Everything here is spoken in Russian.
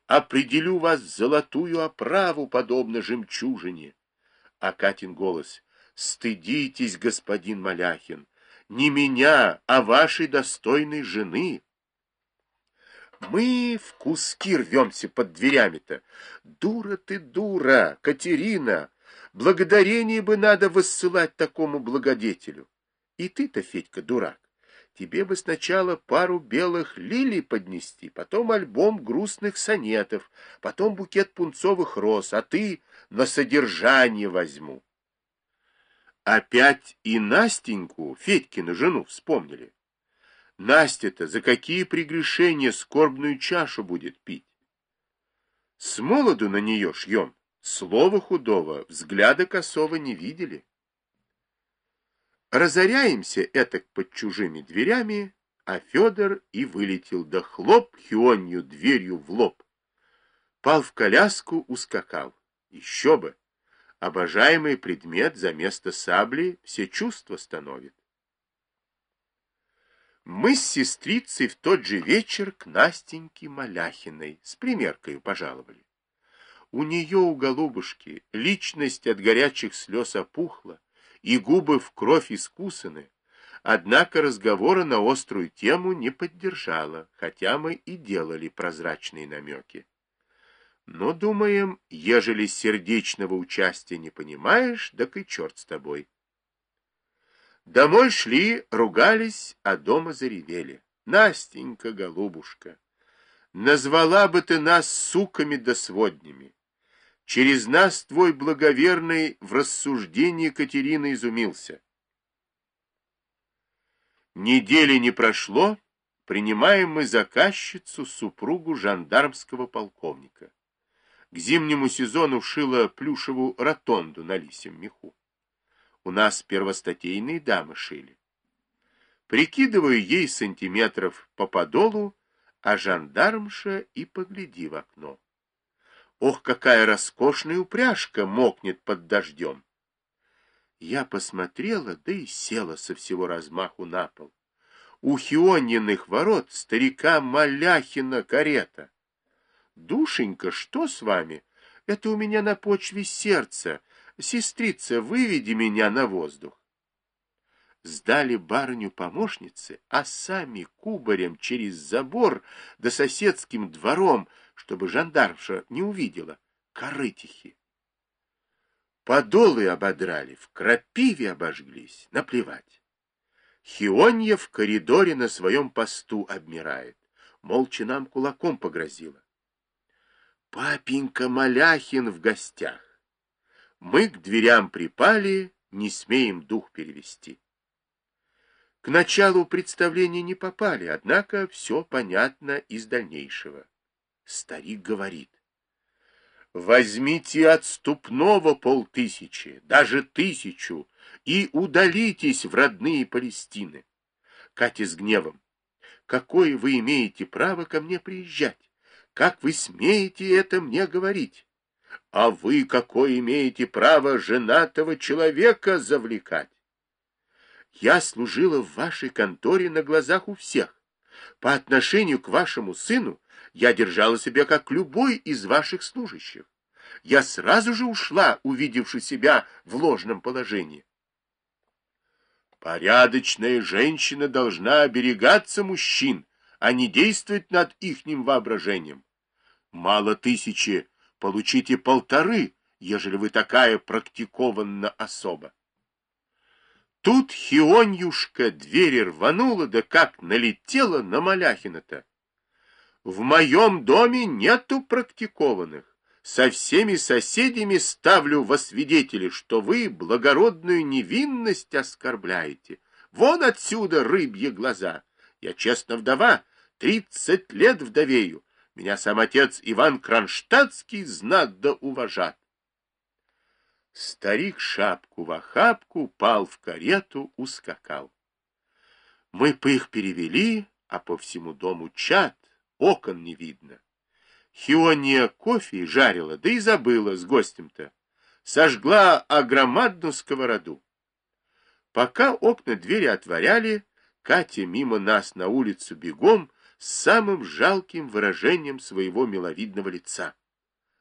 определю вас в золотую оправу, подобно жемчужине. А Катин голос: стыдитесь, господин Маляхин, не меня, а вашей достойной жены. Мы в куски рвемся под дверями-то. Дура ты, дура, Катерина! Благодарение бы надо высылать такому благодетелю. И ты-то, Федька, дурак. Тебе бы сначала пару белых лилий поднести, потом альбом грустных сонетов, потом букет пунцовых роз, а ты на содержание возьму. Опять и Настеньку, Федькину жену, вспомнили. Настя-то за какие прегрешения скорбную чашу будет пить? С молоду на нее шьем, слова худого, взгляда косого не видели. Разоряемся этак под чужими дверями, а Федор и вылетел, да хлоп Хионью дверью в лоб. Пал в коляску, ускакал. Еще бы! Обожаемый предмет за место сабли все чувства становит. Мы с сестрицей в тот же вечер к Настеньке Маляхиной с примеркою пожаловали. У нее, у голубушки, личность от горячих слез опухла, и губы в кровь искусаны, однако разговора на острую тему не поддержала, хотя мы и делали прозрачные намеки. Но, думаем, ежели сердечного участия не понимаешь, так и черт с тобой. Домой шли, ругались, а дома заревели. Настенька, голубушка, назвала бы ты нас суками да своднями. Через нас твой благоверный в рассуждении Катерины изумился. Недели не прошло, принимаем мы заказчицу, супругу жандармского полковника. К зимнему сезону шила плюшевую ротонду на лисьем меху. У нас первостатейные дамы шили. Прикидываю ей сантиметров по подолу, а жандармша и погляди в окно. Ох, какая роскошная упряжка мокнет под дождем! Я посмотрела, да и села со всего размаху на пол. У Хионьиных ворот старика Маляхина карета. Душенька, что с вами? Это у меня на почве сердца. Сестрица, выведи меня на воздух. Сдали барыню помощницы, а сами кубарем через забор да соседским двором, чтобы жандармша не увидела, корытихи. Подолы ободрали, в крапиве обожглись, наплевать. Хионья в коридоре на своем посту обмирает, молча нам кулаком погрозила. Папенька Маляхин в гостях. Мы к дверям припали, не смеем дух перевести. К началу представления не попали, однако все понятно из дальнейшего. Старик говорит: возьмите отступного 500, даже 1000, и удалитесь в родные Палестины. Катя с гневом: какое вы имеете право ко мне приезжать? Как вы смеете это мне говорить? А вы какое имеете право женатого человека завлекать? Я служила в вашей конторе на глазах у всех. По отношению к вашему сыну я держала себя как любой из ваших служащих. Я сразу же ушла, увидевши себя в ложном положении. Порядочная женщина должна оберегаться мужчин, а не действовать над ихним воображением. Мало 1000, получите 1,5, ежели вы такая практикованная особа. Тут Хионьюшка двери рванула, да как налетела на Маляхина-то. В моем доме нету практикованных. Со всеми соседями ставлю во свидетели, что вы благородную невинность оскорбляете. Вон отсюда рыбьи глаза. Я честно вдова, 30 лет вдовею. Меня сам отец Иван Кронштадтский знат да уважат. Старик шапку в охапку, пал в карету, ускакал. Мы по их перевели, а по всему дому чад, окон не видно. Хиония кофе жарила, да и забыла с гостем-то. Сожгла огромадную сковороду. Пока окна двери отворяли, Катя мимо нас на улицу бегом, с самым жалким выражением своего миловидного лица.